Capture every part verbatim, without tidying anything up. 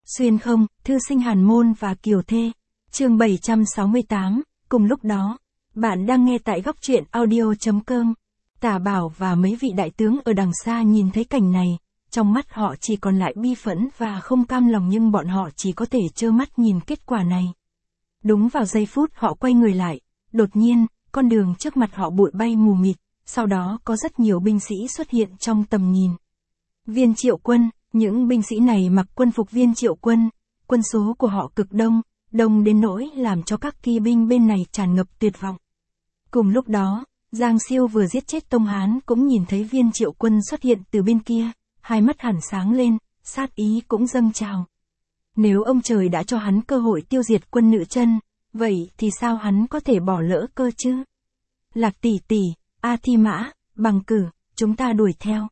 Xuyên không, thư sinh Hàn Môn và Kiều Thê. Chương bảy trăm sáu mươi tám, cùng lúc đó, bạn đang nghe tại góc truyện audio.com. Tả Bảo và mấy vị đại tướng ở đằng xa nhìn thấy cảnh này, trong mắt họ chỉ còn lại bi phẫn và không cam lòng, nhưng bọn họ chỉ có thể trơ mắt nhìn kết quả này. Đúng vào giây phút họ quay người lại, đột nhiên, con đường trước mặt họ bụi bay mù mịt, sau đó có rất nhiều binh sĩ xuất hiện trong tầm nhìn. Viên Triệu Quân, những binh sĩ này mặc quân phục Viên Triệu Quân, quân số của họ cực đông, đông đến nỗi làm cho các kỳ binh bên này tràn ngập tuyệt vọng. Cùng lúc đó, Giang Siêu vừa giết chết Tông Hán cũng nhìn thấy Viên Triệu Quân xuất hiện từ bên kia, hai mắt hẳn sáng lên, sát ý cũng dâng trào. Nếu ông trời đã cho hắn cơ hội tiêu diệt quân Nữ Chân, vậy thì sao hắn có thể bỏ lỡ cơ chứ? Lạc tỷ tỷ, A Thi Mã, Bằng Cử, chúng ta đuổi theo.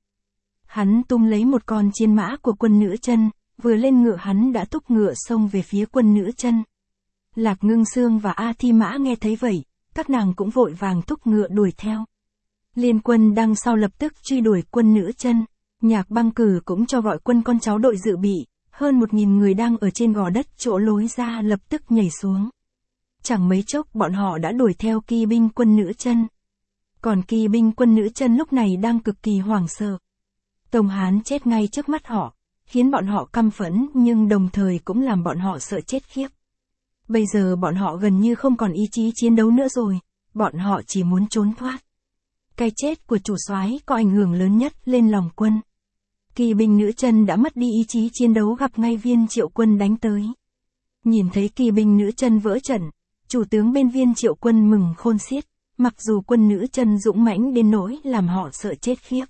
Hắn tung lấy một con chiến mã của quân Nữ Chân, vừa lên ngựa hắn đã thúc ngựa xông về phía quân Nữ Chân. Lạc Ngưng Xương và A Thi Mã nghe thấy vậy, các nàng cũng vội vàng thúc ngựa đuổi theo. Liên quân đằng sau lập tức truy đuổi quân Nữ Chân. Nhạc Băng Cử cũng cho gọi quân con cháu đội dự bị, hơn một nghìn người đang ở trên gò đất chỗ lối ra lập tức nhảy xuống. Chẳng mấy chốc bọn họ đã đuổi theo kỳ binh quân Nữ Chân. Còn kỳ binh quân Nữ Chân lúc này đang cực kỳ hoảng sợ. Tông Hán chết ngay trước mắt họ, khiến bọn họ căm phẫn nhưng đồng thời cũng làm bọn họ sợ chết khiếp. Bây giờ bọn họ gần như không còn ý chí chiến đấu nữa rồi, bọn họ chỉ muốn trốn thoát. Cái chết của chủ soái có ảnh hưởng lớn nhất lên lòng quân. Kỳ binh Nữ Chân đã mất đi ý chí chiến đấu gặp ngay Viên Triệu Quân đánh tới. Nhìn thấy kỳ binh Nữ Chân vỡ trận, chủ tướng bên Viên Triệu Quân mừng khôn xiết, mặc dù quân Nữ Chân dũng mãnh đến nỗi làm họ sợ chết khiếp.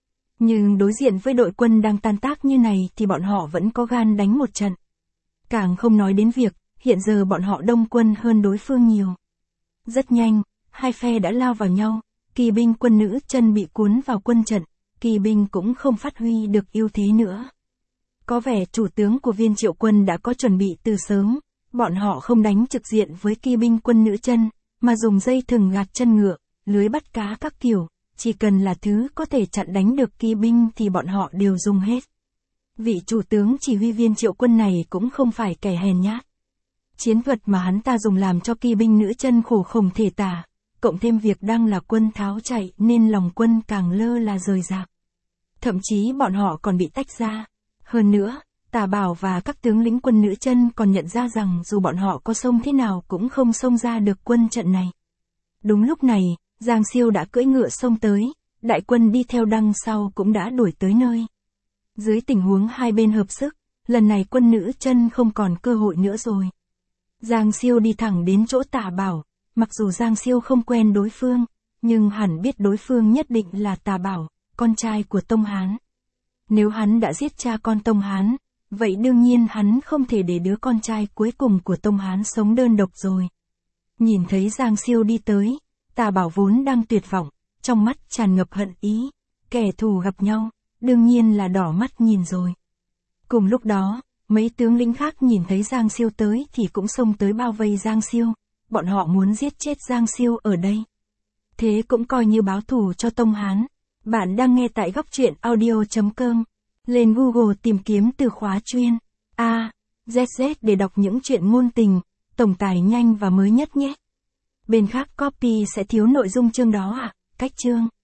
Nhưng đối diện với đội quân đang tan tác như này thì bọn họ vẫn có gan đánh một trận. Càng không nói đến việc, hiện giờ bọn họ đông quân hơn đối phương nhiều. Rất nhanh, hai phe đã lao vào nhau, kỳ binh quân Nữ Chân bị cuốn vào quân trận, kỳ binh cũng không phát huy được ưu thế nữa. Có vẻ chủ tướng của Viên Triệu Quân đã có chuẩn bị từ sớm, bọn họ không đánh trực diện với kỳ binh quân Nữ Chân, mà dùng dây thừng gạt chân ngựa, lưới bắt cá các kiểu, chỉ cần là thứ có thể chặn đánh được kỳ binh thì bọn họ đều dùng hết. Vị chủ tướng chỉ huy Viên Triệu Quân này cũng không phải kẻ hèn nhát. Chiến thuật mà hắn ta dùng làm cho kỳ binh Nữ Chân khổ không thể tả, cộng thêm việc đang là quân tháo chạy nên lòng quân càng lơ là rời rạc. Thậm chí bọn họ còn bị tách ra. Hơn nữa, Tả Bảo và các tướng lĩnh quân Nữ Chân còn nhận ra rằng dù bọn họ có xông thế nào cũng không xông ra được quân trận này. Đúng lúc này, Giang Siêu đã cưỡi ngựa xông tới, đại quân đi theo đằng sau cũng đã đuổi tới nơi. Dưới tình huống hai bên hợp sức, lần này quân Nữ Chân không còn cơ hội nữa rồi. Giang Siêu đi thẳng đến chỗ Tả Bảo, mặc dù Giang Siêu không quen đối phương, nhưng hẳn biết đối phương nhất định là Tả Bảo, con trai của Tông Hán. Nếu hắn đã giết cha con Tông Hán, vậy đương nhiên hắn không thể để đứa con trai cuối cùng của Tông Hán sống đơn độc rồi. Nhìn thấy Giang Siêu đi tới, Tả Bảo vốn đang tuyệt vọng, trong mắt tràn ngập hận ý, kẻ thù gặp nhau, đương nhiên là đỏ mắt nhìn rồi. Cùng lúc đó, mấy tướng lĩnh khác nhìn thấy Giang Siêu tới thì cũng xông tới bao vây Giang Siêu, bọn họ muốn giết chết Giang Siêu ở đây. Thế cũng coi như báo thù cho Tông Hán. Bạn đang nghe tại góc truyện audio.com. Lên Google tìm kiếm từ khóa chuyên A, Z Z để đọc những chuyện ngôn tình, tổng tài nhanh và mới nhất nhé. Bên khác copy sẽ thiếu nội dung chương đó à, cách chương.